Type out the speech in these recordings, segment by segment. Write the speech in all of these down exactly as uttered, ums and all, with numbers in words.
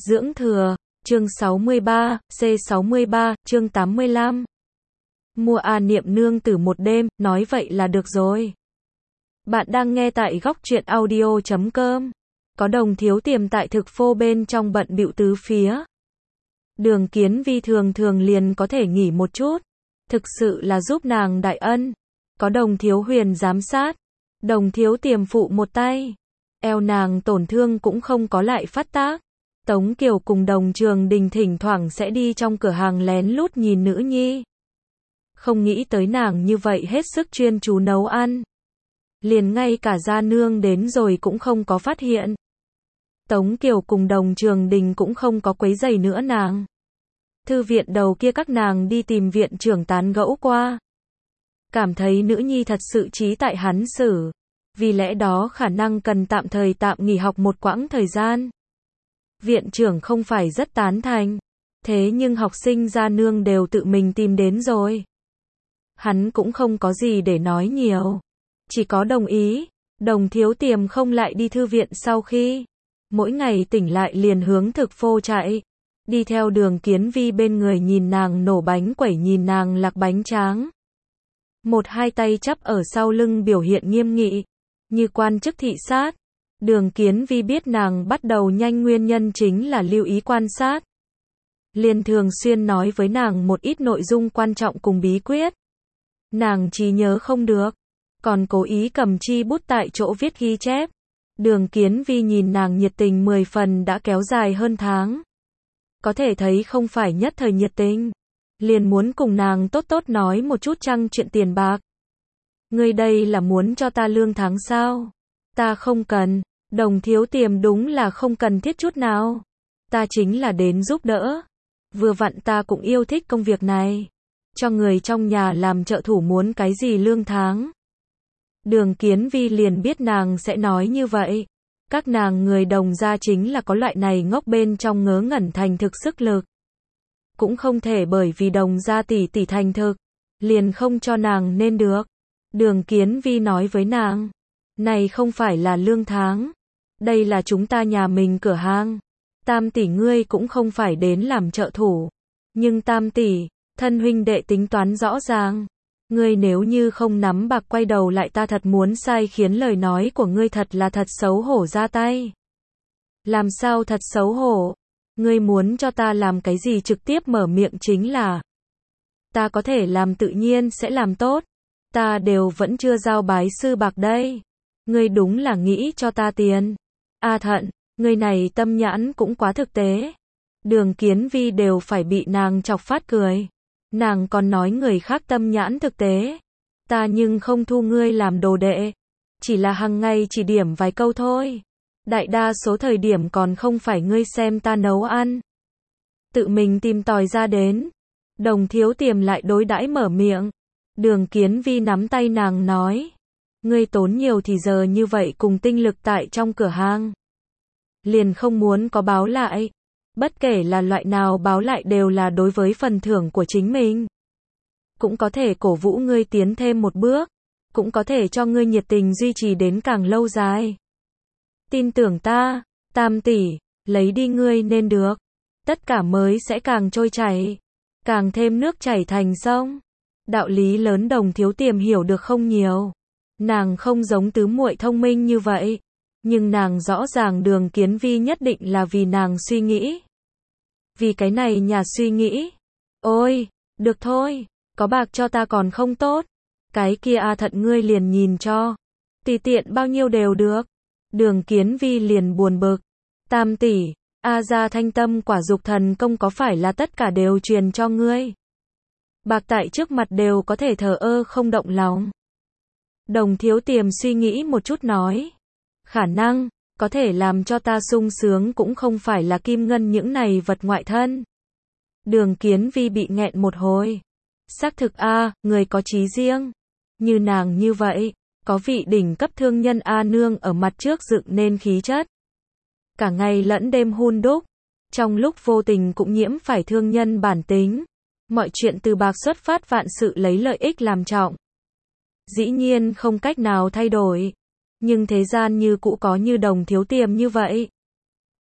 Dưỡng thừa, chương sáu mươi ba, C sáu mươi ba, chương tám mươi lăm. Mua A Niệm nương tử một đêm, nói vậy là được rồi. Bạn đang nghe tại góc truyện audio chấm com. Có Đồng Thiếu Tiềm tại thực phô bên trong bận bịu tứ phía. Đường Kiến Vi thường thường liền có thể nghỉ một chút. Thực sự là giúp nàng đại ân. Có Đồng Thiếu Huyền giám sát. Đồng Thiếu Tiềm phụ một tay. Eo nàng tổn thương cũng không có lại phát tác. Tống Kiều cùng Đồng Trường Đình thỉnh thoảng sẽ đi trong cửa hàng lén lút nhìn nữ nhi. Không nghĩ tới nàng như vậy hết sức chuyên chú nấu ăn. Liền ngay cả gia nương đến rồi cũng không có phát hiện. Tống Kiều cùng Đồng Trường Đình cũng không có quấy rầy nữa nàng. Thư viện đầu kia các nàng đi tìm viện trưởng tán gẫu qua. Cảm thấy nữ nhi thật sự trí tại hắn xử. Vì lẽ đó khả năng cần tạm thời tạm nghỉ học một quãng thời gian. Viện trưởng không phải rất tán thành. Thế nhưng học sinh gia nương đều tự mình tìm đến rồi. Hắn cũng không có gì để nói nhiều. Chỉ có đồng ý. Đồng Thiếu Tiềm không lại đi thư viện sau khi. Mỗi ngày tỉnh lại liền hướng thực phô chạy. Đi theo Đường Kiến Vi bên người nhìn nàng nổ bánh quẩy, nhìn nàng lạc bánh tráng. Một hai tay chắp ở sau lưng biểu hiện nghiêm nghị. Như quan chức thị sát. Đường Kiến Vi biết nàng bắt đầu nhanh nguyên nhân chính là lưu ý quan sát. Liền thường xuyên nói với nàng một ít nội dung quan trọng cùng bí quyết. Nàng trí nhớ không được. Còn cố ý cầm chi bút tại chỗ viết ghi chép. Đường Kiến Vi nhìn nàng nhiệt tình mười phần đã kéo dài hơn tháng. Có thể thấy không phải nhất thời nhiệt tình. Liền muốn cùng nàng tốt tốt nói một chút chăng chuyện tiền bạc. Ngươi đây là muốn cho ta lương tháng sao? Ta không cần. Đồng Thiếu Tiềm đúng là không cần thiết chút nào. Ta chính là đến giúp đỡ. Vừa vặn ta cũng yêu thích công việc này. Cho người trong nhà làm trợ thủ muốn cái gì lương tháng. Đường Kiến Vi liền biết nàng sẽ nói như vậy. Các nàng người Đồng gia chính là có loại này ngốc bên trong ngớ ngẩn thành thực sức lực. Cũng không thể bởi vì Đồng gia tỷ tỷ thành thực, liền không cho nàng nên được. Đường Kiến Vi nói với nàng. Này không phải là lương tháng. Đây là chúng ta nhà mình cửa hàng. Tam tỷ ngươi cũng không phải đến làm trợ thủ. Nhưng tam tỷ, thân huynh đệ tính toán rõ ràng. Ngươi nếu như không nắm bạc quay đầu lại ta thật muốn sai khiến lời nói của ngươi thật là thật xấu hổ ra tay. Làm sao thật xấu hổ? Ngươi muốn cho ta làm cái gì trực tiếp mở miệng chính là. Ta có thể làm tự nhiên sẽ làm tốt. Ta đều vẫn chưa giao bái sư bạc đây. Ngươi đúng là nghĩ cho ta tiền. A Thận, ngươi này tâm nhãn cũng quá thực tế. Đường Kiến Vi đều phải bị nàng chọc phát cười. Nàng còn nói người khác tâm nhãn thực tế. Ta nhưng không thu ngươi làm đồ đệ. Chỉ là hàng ngày chỉ điểm vài câu thôi. Đại đa số thời điểm còn không phải ngươi xem ta nấu ăn. Tự mình tìm tòi ra đến. Đồng Thiếu Tiềm lại đối đãi mở miệng. Đường Kiến Vi nắm tay nàng nói. Ngươi tốn nhiều thì giờ như vậy cùng tinh lực tại trong cửa hàng. Liền không muốn có báo lại. Bất kể là loại nào báo lại đều là đối với phần thưởng của chính mình. Cũng có thể cổ vũ ngươi tiến thêm một bước. Cũng có thể cho ngươi nhiệt tình duy trì đến càng lâu dài. Tin tưởng ta, tam tỷ, lấy đi ngươi nên được. Tất cả mới sẽ càng trôi chảy. Càng thêm nước chảy thành sông. Đạo lý lớn Đồng Thiếu Tiềm hiểu được không nhiều. Nàng không giống tứ muội thông minh như vậy. Nhưng nàng rõ ràng Đường Kiến Vi nhất định là vì nàng suy nghĩ. Vì cái này nhà suy nghĩ. Ôi, được thôi, có bạc cho ta còn không tốt. Cái kia A Thận ngươi liền nhìn cho. Tùy tiện bao nhiêu đều được. Đường Kiến Vi liền buồn bực. Tam tỷ, A gia thanh tâm quả dục thần công có phải là tất cả đều truyền cho ngươi? Bạc tại trước mặt đều có thể thờ ơ không động lòng. Đồng Thiếu Tiềm suy nghĩ một chút nói. Khả năng, có thể làm cho ta sung sướng cũng không phải là kim ngân những này vật ngoại thân. Đường Kiến Vi bị nghẹn một hồi. Xác thực a, người có chí riêng. Như nàng như vậy, có vị đỉnh cấp thương nhân A nương ở mặt trước dựng nên khí chất. Cả ngày lẫn đêm hun đúc. Trong lúc vô tình cũng nhiễm phải thương nhân bản tính. Mọi chuyện từ bạc xuất phát vạn sự lấy lợi ích làm trọng. Dĩ nhiên không cách nào thay đổi. Nhưng thế gian như cũ có như Đồng Thiếu Tiềm như vậy.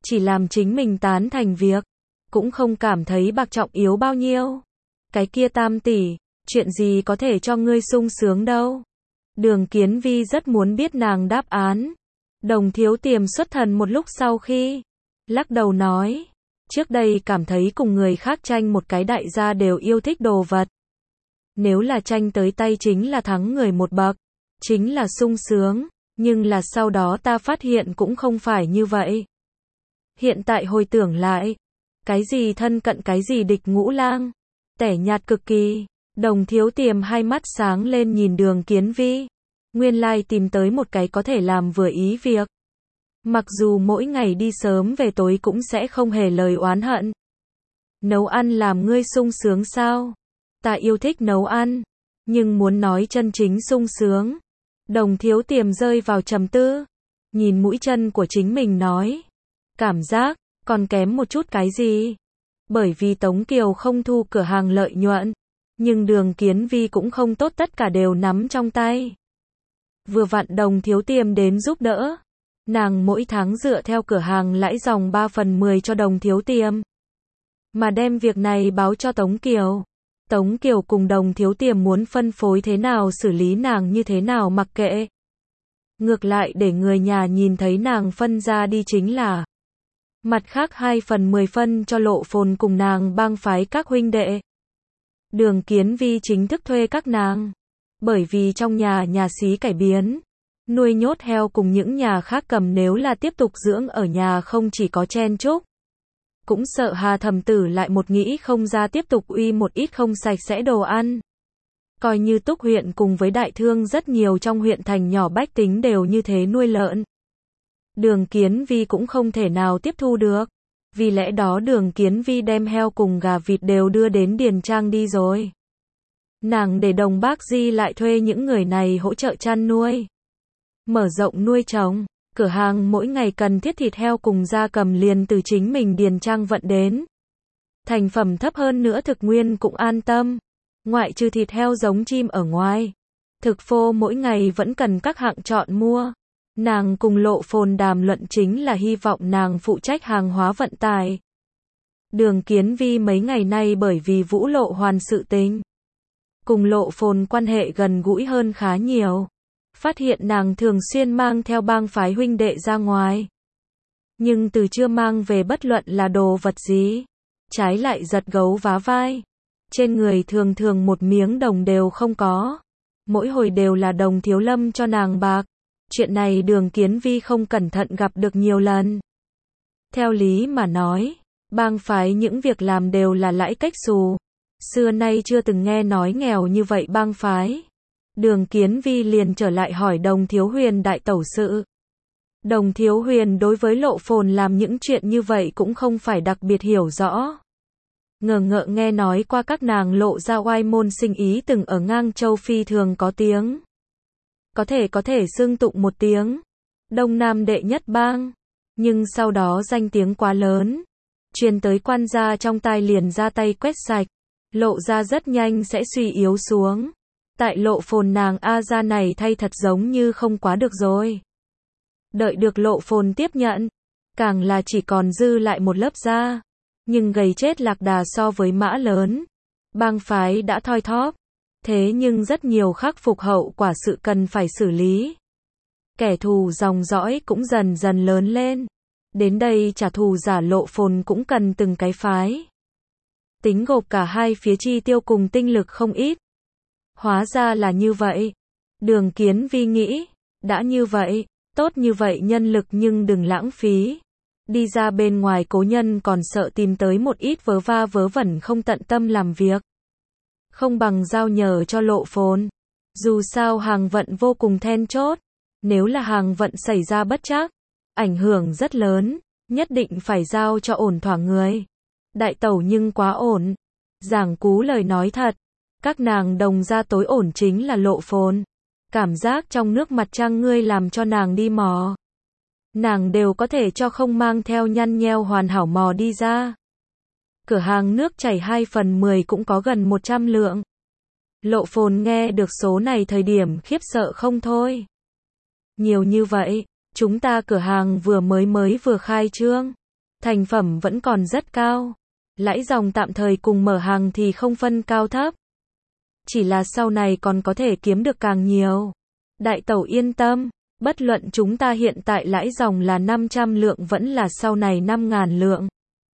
chỉ làm chính mình tán thành việc, cũng không cảm thấy bạc trọng yếu bao nhiêu. Cái kia tam tỷ, chuyện gì có thể cho ngươi sung sướng đâu. Đường Kiến Vi rất muốn biết nàng đáp án. Đồng Thiếu Tiềm xuất thần một lúc sau khi lắc đầu nói, trước đây cảm thấy cùng người khác tranh một cái đại gia đều yêu thích đồ vật. Nếu là tranh tới tay chính là thắng người một bậc, chính là sung sướng, nhưng là sau đó ta phát hiện cũng không phải như vậy. Hiện tại hồi tưởng lại, cái gì thân cận cái gì địch ngũ lang, tẻ nhạt cực kỳ. Đồng Thiếu Tiềm hai mắt sáng lên nhìn Đường Kiến Vi, nguyên lai tìm tới một cái có thể làm vừa ý việc. Mặc dù mỗi ngày đi sớm về tối cũng sẽ không hề lời oán hận. Nấu ăn làm ngươi sung sướng sao? Ta yêu thích nấu ăn, nhưng muốn nói chân chính sung sướng. Đồng Thiếu Tiềm rơi vào trầm tư, nhìn mũi chân của chính mình nói, cảm giác còn kém một chút cái gì? Bởi vì Tống Kiều không thu cửa hàng lợi nhuận, nhưng Đường Kiến Vi cũng không tốt tất cả đều nắm trong tay. Vừa vặn Đồng Thiếu Tiềm đến giúp đỡ, nàng mỗi tháng dựa theo cửa hàng lãi dòng ba phần mười cho Đồng Thiếu Tiềm, mà đem việc này báo cho Tống Kiều. Tống Kiều cùng Đồng Thiếu Tiềm muốn phân phối thế nào xử lý nàng như thế nào mặc kệ. Ngược lại để người nhà nhìn thấy nàng phân ra đi chính là. Mặt khác hai phần mười phân cho Lộ Phồn cùng nàng bang phái các huynh đệ. Đường Kiến Vi chính thức thuê các nàng. Bởi vì trong nhà nhà xí cải biến, nuôi nhốt heo cùng những nhà khác cầm nếu là tiếp tục dưỡng ở nhà không chỉ có chen chúc. Cũng sợ Hà Thẩm Tử lại một nghĩ không ra tiếp tục uy một ít không sạch sẽ đồ ăn. Coi như Túc huyện cùng với đại thương rất nhiều trong huyện thành nhỏ bách tính đều như thế nuôi lợn. Đường Kiến Vi cũng không thể nào tiếp thu được. Vì lẽ đó Đường Kiến Vi đem heo cùng gà vịt đều đưa đến Điền Trang đi rồi. Nàng để Đồng Bác Di lại thuê những người này hỗ trợ chăn nuôi, mở rộng nuôi trồng. Cửa hàng mỗi ngày cần thiết thịt heo cùng gia cầm liền từ chính mình Điền Trang vận đến. Thành phẩm thấp hơn nữa thực nguyên cũng an tâm. Ngoại trừ thịt heo giống chim ở ngoài, thực phô mỗi ngày vẫn cần các hạng chọn mua. Nàng cùng Lộ Phồn đàm luận chính là hy vọng nàng phụ trách hàng hóa vận tải. Đường Kiến Vi mấy ngày nay bởi vì Vũ Lộ Hoàn sự tình, cùng Lộ Phồn quan hệ gần gũi hơn khá nhiều. Phát hiện nàng thường xuyên mang theo bang phái huynh đệ ra ngoài. Nhưng từ chưa mang về bất luận là đồ vật gì. Trái lại giật gấu vá vai. Trên người thường thường một miếng đồng đều không có. Mỗi hồi đều là Đồng Thiếu Lâm cho nàng bạc. Chuyện này Đường Kiến Vi không cẩn thận gặp được nhiều lần. Theo lý mà nói, bang phái những việc làm đều là lãi cách xù. Xưa nay chưa từng nghe nói nghèo như vậy bang phái. Đường Kiến Vi liền trở lại hỏi Đồng Thiếu Huyền đại tẩu sự. Đồng Thiếu Huyền đối với Lộ Phồn làm những chuyện như vậy cũng không phải đặc biệt hiểu rõ. Ngờ ngợ nghe nói qua các nàng Lộ ra oai môn sinh ý từng ở ngang châu phi thường có tiếng. Có thể có thể xưng tụng một tiếng. Đông Nam đệ nhất bang. Nhưng sau đó danh tiếng quá lớn. Truyền tới quan gia trong tai liền ra tay quét sạch. Lộ ra rất nhanh sẽ suy yếu xuống. Tại Lộ Phồn nàng A gia này thay thật giống như không quá được rồi. Đợi được Lộ Phồn tiếp nhận, càng là chỉ còn dư lại một lớp da. Nhưng gầy chết lạc đà so với mã lớn. Bang phái đã thoi thóp. Thế nhưng rất nhiều khắc phục hậu quả sự cần phải xử lý. Kẻ thù dòng dõi cũng dần dần lớn lên. Đến đây trả thù giả Lộ Phồn cũng cần từng cái phái. Tính gộp cả hai phía chi tiêu cùng tinh lực không ít. Hóa ra là như vậy. Đường Kiến Vi nghĩ, đã như vậy, tốt như vậy nhân lực nhưng đừng lãng phí. Đi ra bên ngoài cố nhân còn sợ tìm tới một ít vớ va vớ vẩn không tận tâm làm việc. Không bằng giao nhờ cho Lộ Phồn. Dù sao hàng vận vô cùng then chốt. Nếu là hàng vận xảy ra bất trắc, ảnh hưởng rất lớn, nhất định phải giao cho ổn thỏa người. Đại tẩu nhưng quá ổn. Giảng cú lời nói thật. Các nàng Đồng gia tối ổn chính là Lộ Phồn. Cảm giác trong nước mặt trăng ngươi làm cho nàng đi mò. Nàng đều có thể cho không mang theo nhăn nheo hoàn hảo mò đi ra. Cửa hàng nước chảy hai phần mười cũng có gần một trăm lượng. Lộ Phồn nghe được số này thời điểm khiếp sợ không thôi. Nhiều như vậy, chúng ta cửa hàng vừa mới mới vừa khai trương. thành phẩm vẫn còn rất cao. Lãi dòng tạm thời cùng mở hàng thì không phân cao thấp. Chỉ là sau này còn có thể kiếm được càng nhiều. Đại tẩu yên tâm, bất luận chúng ta hiện tại lãi dòng là năm trăm lượng vẫn là sau này năm ngàn lượng.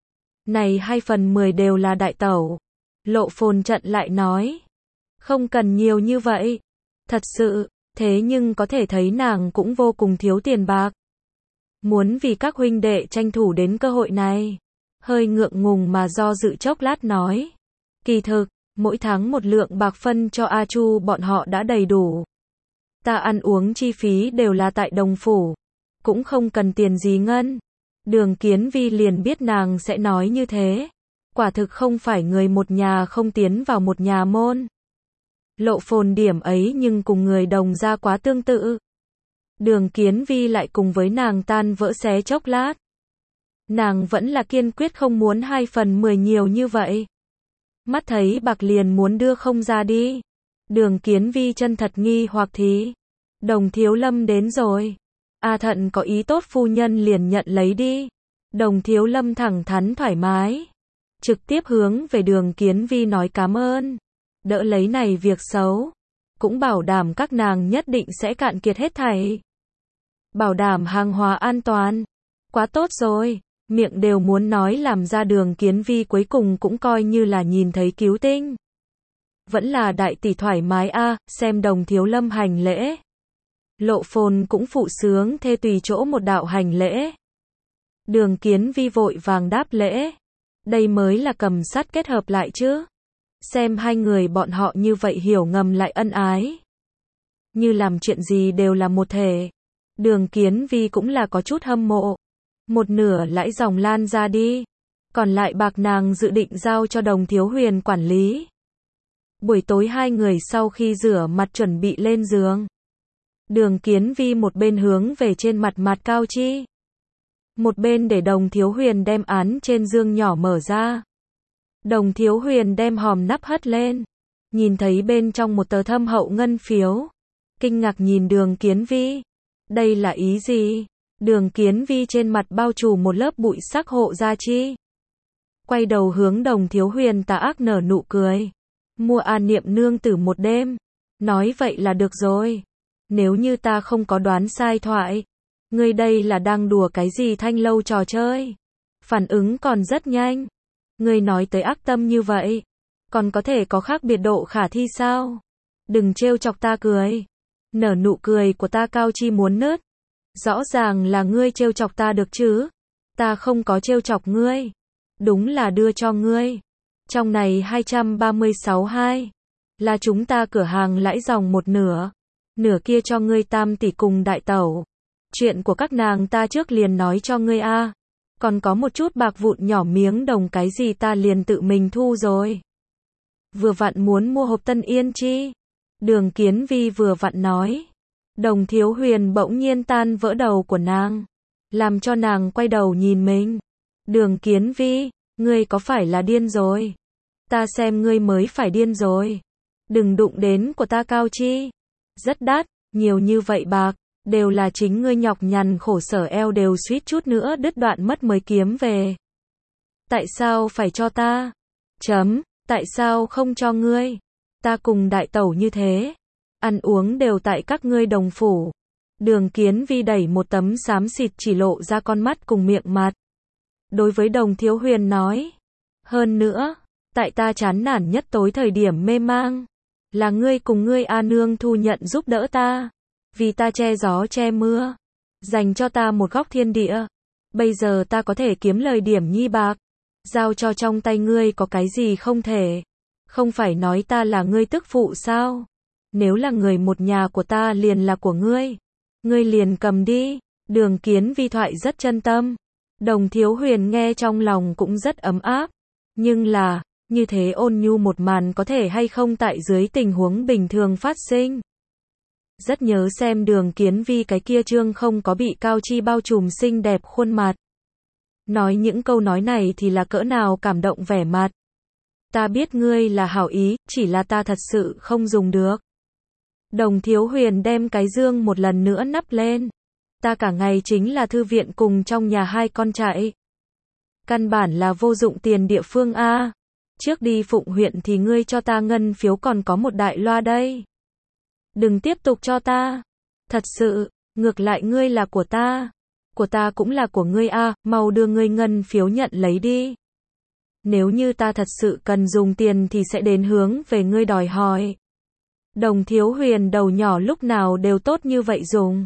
Này hai phần mười đều là đại tẩu. Lộ Phồn trận lại nói. Không cần nhiều như vậy. Thật sự, thế nhưng có thể thấy nàng cũng vô cùng thiếu tiền bạc. Muốn vì các huynh đệ tranh thủ đến cơ hội này. Hơi ngượng ngùng mà do dự chốc lát nói. Kỳ thực, mỗi tháng một lượng bạc phân cho A Chu bọn họ đã đầy đủ. Ta ăn uống chi phí đều là tại đồng phủ. Cũng không cần tiền gì ngân. Đường Kiến Vi liền biết nàng sẽ nói như thế. Quả thực không phải người một nhà không tiến vào một nhà môn. Lộ Phồn điểm ấy nhưng cùng người đồng gia quá tương tự. Đường Kiến Vi lại cùng với nàng tan vỡ xé chốc lát. Nàng vẫn là kiên quyết không muốn hai phần mười nhiều như vậy. Mắt thấy bạc liền muốn đưa không ra đi. Đường Kiến Vi chân thật nghi hoặc thì. Đồng Thiếu Lâm đến rồi. A Thận có ý tốt phu nhân liền nhận lấy đi. Đồng Thiếu Lâm thẳng thắn thoải mái. Trực tiếp hướng về Đường Kiến Vi nói cảm ơn. Đỡ lấy này việc xấu. Cũng bảo đảm các nàng nhất định sẽ cạn kiệt hết thảy. Bảo đảm hàng hóa an toàn. Quá tốt rồi. Miệng đều muốn nói làm ra Đường Kiến Vi cuối cùng cũng coi như là nhìn thấy cứu tinh. Vẫn là đại tỷ thoải mái a, à, xem Đồng Thiếu Lâm hành lễ. Lộ Phồn cũng phụ sướng thê tùy chỗ một đạo hành lễ. Đường Kiến Vi vội vàng đáp lễ. Đây mới là cầm sắt kết hợp lại chứ. Xem hai người bọn họ như vậy hiểu ngầm lại ân ái. Như làm chuyện gì đều là một thể. Đường Kiến Vi cũng là có chút hâm mộ. Một nửa lãi dòng lan ra đi. Còn lại bạc nàng dự định giao cho Đồng Thiếu Huyền quản lý. Buổi tối hai người sau khi rửa mặt chuẩn bị lên giường. Đường Kiến Vi một bên hướng về trên mặt mặt Cao Chi. Một bên để Đồng Thiếu Huyền đem án trên giường nhỏ mở ra. Đồng Thiếu Huyền đem hòm nắp hất lên. Nhìn thấy bên trong một tờ thâm hậu ngân phiếu. Kinh ngạc nhìn Đường Kiến Vi. Đây là ý gì? Đường Kiến Vi trên mặt bao trùm một lớp bụi sắc hộ gia chi. Quay đầu hướng Đồng Thiếu Huyền tà ác nở nụ cười. Mua A Niệm nương tử một đêm. Nói vậy là được rồi. Nếu như ta không có đoán sai thoại. Ngươi đây là đang đùa cái gì thanh lâu trò chơi. Phản ứng còn rất nhanh. Ngươi nói tới ác tâm như vậy. Còn có thể có khác biệt độ khả thi sao? Đừng trêu chọc ta cười. Nở nụ cười của ta Cao Chi muốn nứt. Rõ ràng là ngươi trêu chọc ta được chứ. Ta không có trêu chọc ngươi. Đúng là đưa cho ngươi. Trong này hai trăm ba mươi sáu hai. Là chúng ta cửa hàng lãi dòng một nửa. Nửa kia cho ngươi tam tỷ cùng đại tẩu. Chuyện của các nàng ta trước liền nói cho ngươi a. À. Còn có một chút bạc vụn nhỏ miếng đồng cái gì ta liền tự mình thu rồi. Vừa vặn muốn mua hộp Tân Yên chi. Đường Kiến Vi vừa vặn nói. Đồng Thiếu Huyền bỗng nhiên tan vỡ đầu của nàng. Làm cho nàng quay đầu nhìn mình. Đường Kiến Vi, ngươi có phải là điên rồi? Ta xem ngươi mới phải điên rồi. Đừng đụng đến của ta Cao Chi. Rất đắt, nhiều như vậy bạc. Đều là chính ngươi nhọc nhằn khổ sở eo đều suýt chút nữa đứt đoạn mất mới kiếm về. Tại sao phải cho ta? Chấm, tại sao không cho ngươi? Ta cùng đại tẩu như thế. Ăn uống đều tại các ngươi đồng phủ. Đường Kiến Vi đẩy một tấm xám xịt chỉ lộ ra con mắt cùng miệng mặt. Đối với Đồng Thiếu Huyền nói. Hơn nữa, tại ta chán nản nhất tối thời điểm mê mang. Là ngươi cùng ngươi A Nương thu nhận giúp đỡ ta. Vì ta che gió che mưa. Dành cho ta một góc thiên địa. Bây giờ ta có thể kiếm lời điểm nhi bạc. Giao cho trong tay ngươi có cái gì không thể. Không phải nói ta là ngươi tức phụ sao? Nếu là người một nhà của ta liền là của ngươi. Ngươi liền cầm đi. Đường Kiến Vi thoại rất chân tâm. Đồng Thiếu Huyền nghe trong lòng cũng rất ấm áp. Nhưng là, như thế ôn nhu một màn có thể hay không tại dưới tình huống bình thường phát sinh. Rất nhớ xem Đường Kiến Vi cái kia trương không có bị Cao Chi bao trùm xinh đẹp khuôn mặt. Nói những câu nói này thì là cỡ nào cảm động vẻ mặt. Ta biết ngươi là hảo ý, chỉ là ta thật sự không dùng được. Đồng Thiếu Huyền đem cái dương một lần nữa nắp lên. Ta cả ngày chính là thư viện cùng trong nhà hai con chạy. Căn bản là vô dụng tiền địa phương a. Trước đi Phụng huyện thì ngươi cho ta ngân phiếu còn có một đại loa đây. Đừng tiếp tục cho ta. Thật sự, ngược lại ngươi là của ta. Của ta cũng là của ngươi a, mau đưa ngươi ngân phiếu nhận lấy đi. Nếu như ta thật sự cần dùng tiền thì sẽ đến hướng về ngươi đòi hỏi. Đồng Thiếu Huyền đầu nhỏ lúc nào đều tốt như vậy dùng.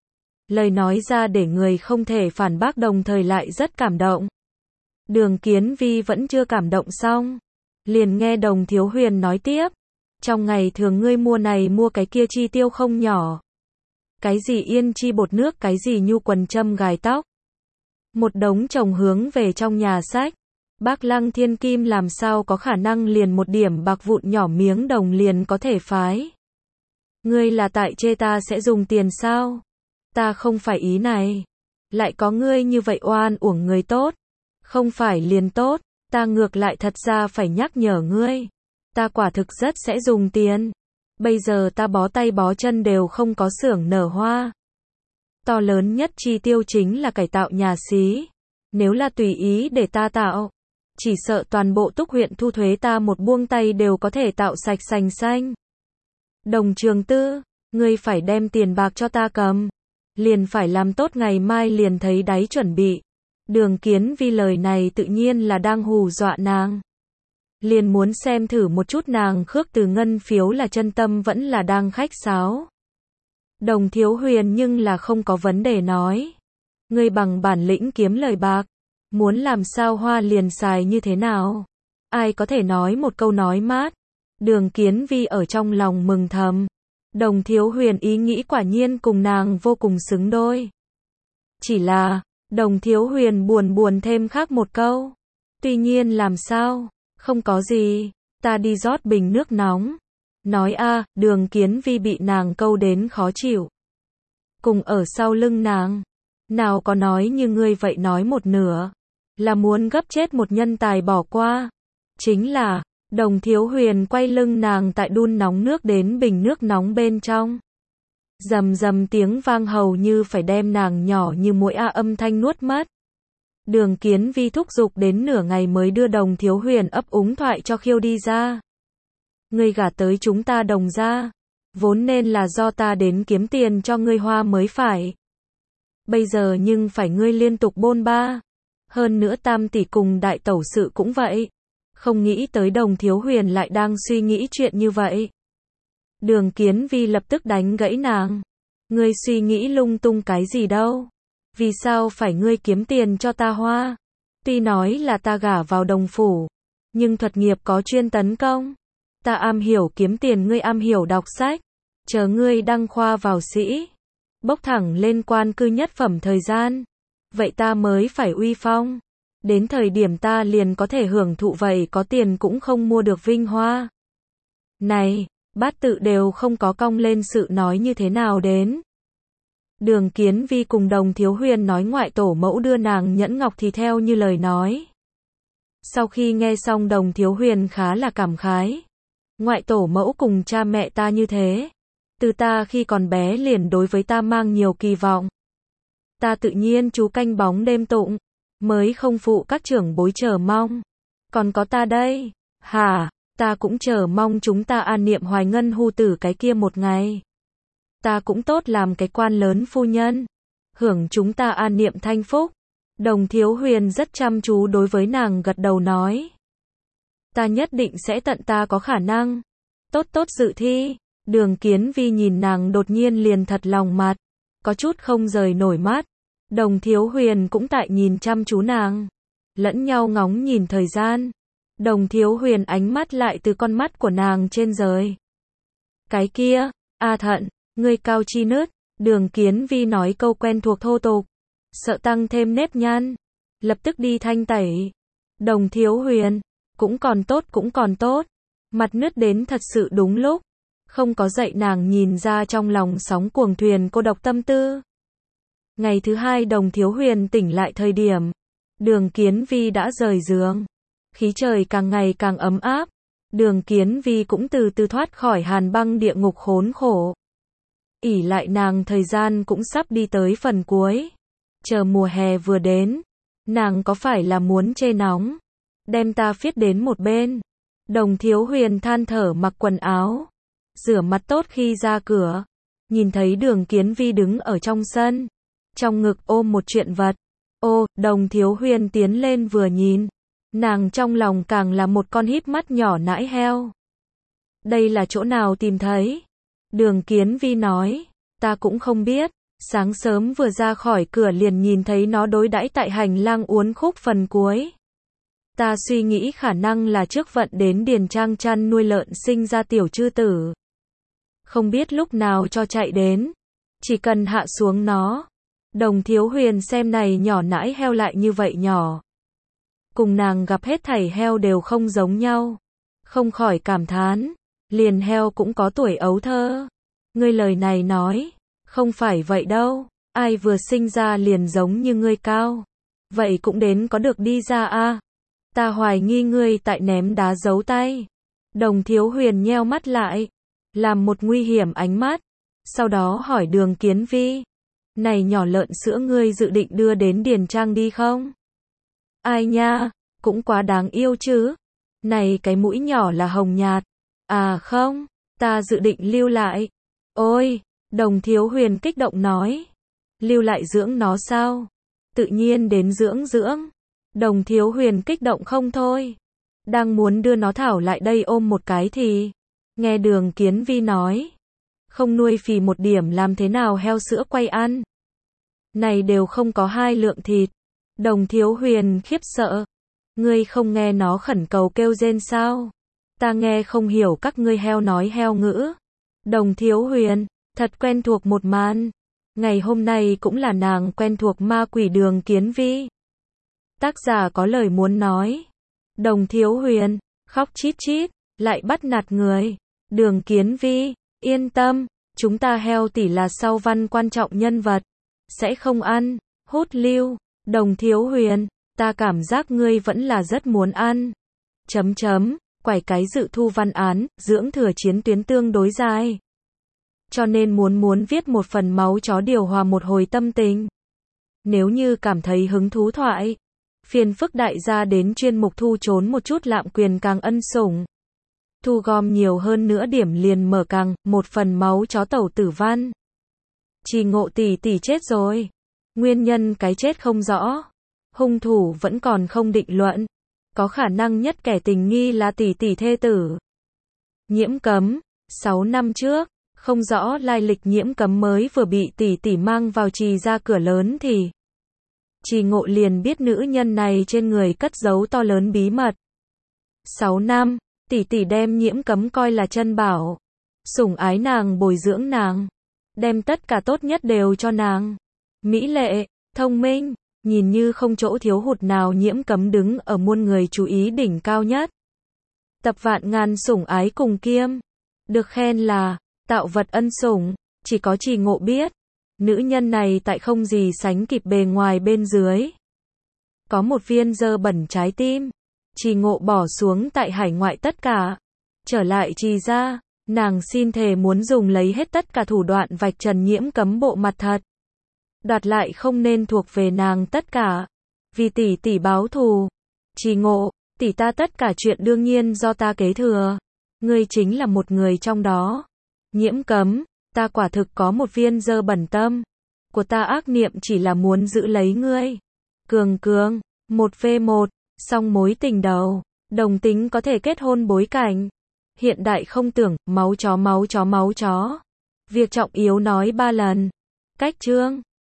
Lời nói ra để người không thể phản bác, đồng thời lại rất cảm động. Đường Kiến Vi vẫn chưa cảm động xong. Liền nghe Đồng Thiếu Huyền nói tiếp. Trong ngày thường ngươi mua này mua cái kia chi tiêu không nhỏ. Cái gì yên chi bột nước, cái gì nhu quần châm gài tóc. Một đống chồng hướng về trong nhà sách. Bác Lăng Thiên Kim làm sao có khả năng liền một điểm bạc vụn nhỏ miếng đồng liền có thể phái. Ngươi là tại chê ta sẽ dùng tiền sao? Ta không phải ý này. Lại có ngươi như vậy oan uổng người tốt. Không phải liền tốt, ta ngược lại thật ra phải nhắc nhở ngươi. Ta quả thực rất sẽ dùng tiền. Bây giờ ta bó tay bó chân đều không có xưởng nở hoa. To lớn nhất chi tiêu chính là cải tạo nhà xí. Nếu là tùy ý để ta tạo, chỉ sợ toàn bộ Túc huyện thu thuế ta một buông tay đều có thể tạo sạch sành xanh. Đồng Trường Tư, ngươi phải đem tiền bạc cho ta cầm. Liền phải làm tốt, ngày mai liền thấy đáy chuẩn bị. Đường Kiến Vi lời này tự nhiên là đang hù dọa nàng. Liền muốn xem thử một chút nàng khước từ ngân phiếu là chân tâm vẫn là đang khách sáo. Đồng Thiếu Huyền nhưng là không có vấn đề nói. Ngươi bằng bản lĩnh kiếm lời bạc. Muốn làm sao hoa liền xài như thế nào. Ai có thể nói một câu nói mát. Đường Kiến Vi ở trong lòng mừng thầm. Đồng Thiếu Huyền ý nghĩ quả nhiên cùng nàng vô cùng xứng đôi. Chỉ là, Đồng Thiếu Huyền buồn buồn thêm khác một câu. Tuy nhiên làm sao? Không có gì, ta đi rót bình nước nóng. Nói a, Đường Kiến Vi bị nàng câu đến khó chịu. Cùng ở sau lưng nàng. Nào có nói như ngươi vậy nói một nửa. Là muốn gấp chết một nhân tài bỏ qua. Chính là, Đồng Thiếu Huyền quay lưng nàng tại đun nóng nước đến bình nước nóng bên trong. Rầm rầm tiếng vang hầu như phải đem nàng nhỏ như muỗi a âm thanh nuốt mất. Đường Kiến Vi thúc giục đến nửa ngày mới đưa Đồng Thiếu Huyền ấp úng thoại cho khiêu đi ra. Ngươi gả tới chúng ta Đồng gia, vốn nên là do ta đến kiếm tiền cho ngươi hoa mới phải. Bây giờ nhưng phải ngươi liên tục bôn ba. Hơn nữa Tam tỷ cùng đại tẩu sự cũng vậy. Không nghĩ tới Đồng Thiếu Huyền lại đang suy nghĩ chuyện như vậy. Đường Kiến Vi lập tức đánh gãy nàng. Ngươi suy nghĩ lung tung cái gì đâu. Vì sao phải ngươi kiếm tiền cho ta hoa? Tuy nói là ta gả vào Đồng phủ, nhưng thuật nghiệp có chuyên tấn công. Ta am hiểu kiếm tiền, ngươi am hiểu đọc sách. Chờ ngươi đăng khoa vào sĩ, bốc thẳng lên quan cư nhất phẩm thời gian. Vậy ta mới phải uy phong. Đến thời điểm ta liền có thể hưởng thụ vậy có tiền cũng không mua được vinh hoa. Này, bát tự đều không có cong lên sự nói như thế nào đến. Đường Kiến Vi cùng Đồng Thiếu Huyền nói ngoại tổ mẫu đưa nàng nhẫn ngọc thì theo như lời nói. Sau khi nghe xong Đồng Thiếu Huyền khá là cảm khái. Ngoại tổ mẫu cùng cha mẹ ta như thế. Từ ta khi còn bé liền đối với ta mang nhiều kỳ vọng. Ta tự nhiên chú canh bóng đêm tụng, mới không phụ các trưởng bối chờ mong. Còn có ta đây, hả, ta cũng chờ mong chúng ta an niệm hoài ngân hu tử cái kia một ngày. Ta cũng tốt làm cái quan lớn phu nhân, hưởng chúng ta an niệm thanh phúc. Đồng Thiếu Huyền rất chăm chú đối với nàng gật đầu nói. Ta nhất định sẽ tận ta có khả năng. Tốt tốt dự thi. Đường Kiến Vi nhìn nàng đột nhiên liền thật lòng mặt, có chút không rời nổi mắt. Đồng Thiếu Huyền cũng tại nhìn chăm chú nàng, lẫn nhau ngóng nhìn thời gian. Đồng Thiếu Huyền ánh mắt lại từ con mắt của nàng trên rời. Cái kia, a thận, ngươi cao chi nứt. Đường Kiến Vi nói câu quen thuộc thô tục, sợ tăng thêm nếp nhăn, lập tức đi thanh tẩy. Đồng Thiếu Huyền, cũng còn tốt cũng còn tốt, mặt nứt đến thật sự đúng lúc. Không có dạy nàng nhìn ra trong lòng sóng cuồng thuyền cô độc tâm tư. Ngày thứ hai Đồng Thiếu Huyền tỉnh lại thời điểm, Đường Kiến Vi đã rời giường. Khí trời càng ngày càng ấm áp. Đường Kiến Vi cũng từ từ thoát khỏi hàn băng địa ngục khốn khổ. ỷ lại nàng thời gian cũng sắp đi tới phần cuối. Chờ mùa hè vừa đến, Nàng có phải là muốn chê nóng, đem ta phiết đến một bên. Đồng Thiếu Huyền than thở mặc quần áo, rửa mặt tốt khi ra cửa, nhìn thấy Đường Kiến Vi đứng ở trong sân, trong ngực ôm một chuyện vật. Ô, Đồng Thiếu Huyền tiến lên vừa nhìn, nàng trong lòng càng là một con híp mắt nhỏ nãi heo. Đây là chỗ nào tìm thấy? Đường Kiến Vi nói, ta cũng không biết, sáng sớm vừa ra khỏi cửa liền nhìn thấy nó đối đãi tại hành lang uốn khúc phần cuối. Ta suy nghĩ khả năng là trước vận đến điền trang chăn nuôi lợn sinh ra tiểu chư tử. Không biết lúc nào cho chạy đến, chỉ cần hạ xuống nó. Đồng Thiếu Huyền xem này nhỏ nãi heo lại như vậy nhỏ. Cùng nàng gặp hết thảy heo đều không giống nhau. Không khỏi cảm thán, liền heo cũng có tuổi ấu thơ. Ngươi lời này nói, không phải vậy đâu, ai vừa sinh ra liền giống như ngươi cao. Vậy cũng đến có được đi ra a. À? Ta hoài nghi ngươi tại ném đá giấu tay. Đồng Thiếu Huyền nheo mắt lại, làm một nguy hiểm ánh mắt, sau đó hỏi Đường Kiến Vi, này nhỏ lợn sữa ngươi dự định đưa đến điền trang đi không? Ai nha, cũng quá đáng yêu chứ. Này cái mũi nhỏ là hồng nhạt. À không, ta dự định lưu lại. Ôi, Đồng Thiếu Huyền kích động nói, lưu lại dưỡng nó sao? Tự nhiên đến dưỡng dưỡng. Đồng Thiếu Huyền kích động không thôi, đang muốn đưa nó thảo lại đây ôm một cái thì nghe Đường Kiến Vi nói, không nuôi phì một điểm làm thế nào heo sữa quay ăn. Này đều không có hai lượng thịt. Đồng Thiếu Huyền khiếp sợ, ngươi không nghe nó khẩn cầu kêu rên sao? Ta nghe không hiểu các ngươi heo nói heo ngữ. Đồng Thiếu Huyền, thật quen thuộc một màn. Ngày hôm nay cũng là nàng quen thuộc ma quỷ Đường Kiến Vi. Tác giả có lời muốn nói. Đồng Thiếu Huyền, khóc chít chít, lại bắt nạt người. Đường Kiến Vi, yên tâm, chúng ta heo tỷ là sau văn quan trọng nhân vật. Sẽ không ăn, hút lưu. Đồng Thiếu Huyền, ta cảm giác ngươi vẫn là rất muốn ăn. Chấm chấm, quải cái dự thu văn án, dưỡng thừa chiến tuyến tương đối dài. Cho nên muốn muốn viết một phần máu chó điều hòa một hồi tâm tình. Nếu như cảm thấy hứng thú thoại, phiền phức đại gia đến chuyên mục thu trốn một chút lạm quyền càng ân sủng. Thu gom nhiều hơn nữa điểm liền mở càng, một phần máu chó tẩu tử văn. Trì Ngộ tỷ tỷ chết rồi. Nguyên nhân cái chết không rõ. Hung thủ vẫn còn không định luận. Có khả năng nhất kẻ tình nghi là tỷ tỷ thê tử. Nhiễm Cấm, sáu năm trước, không rõ lai lịch Nhiễm Cấm mới vừa bị tỷ tỷ mang vào trì ra cửa lớn thì Trì Ngộ liền biết nữ nhân này trên người cất giấu to lớn bí mật. sáu năm, tỷ tỷ đem Nhiễm Cấm coi là chân bảo, sủng ái nàng bồi dưỡng nàng, đem tất cả tốt nhất đều cho nàng. Mỹ lệ, thông minh, nhìn như không chỗ thiếu hụt nào Nhiễm Cấm đứng ở muôn người chú ý đỉnh cao nhất. Tập vạn ngàn sủng ái cùng kiêm. Được khen là tạo vật ân sủng, chỉ có Trì Ngộ biết. Nữ nhân này tại không gì sánh kịp bề ngoài bên dưới. Có một viên dơ bẩn trái tim. Trì Ngộ bỏ xuống tại hải ngoại tất cả. Trở lại Trì ra, nàng xin thề muốn dùng lấy hết tất cả thủ đoạn vạch trần Nhiễm Cấm bộ mặt thật. Đoạt lại không nên thuộc về nàng tất cả. Vì tỷ tỷ báo thù. Trì Ngộ, tỷ ta tất cả chuyện đương nhiên do ta kế thừa. Ngươi chính là một người trong đó. Nhiễm Cấm, ta quả thực có một viên dơ bẩn tâm. Của ta ác niệm chỉ là muốn giữ lấy ngươi. Cường cường, một vê một, song mối tình đầu. Đồng tính có thể kết hôn bối cảnh. Hiện đại không tưởng, máu chó máu chó máu chó. Việc trọng yếu nói ba lần. Cách chương.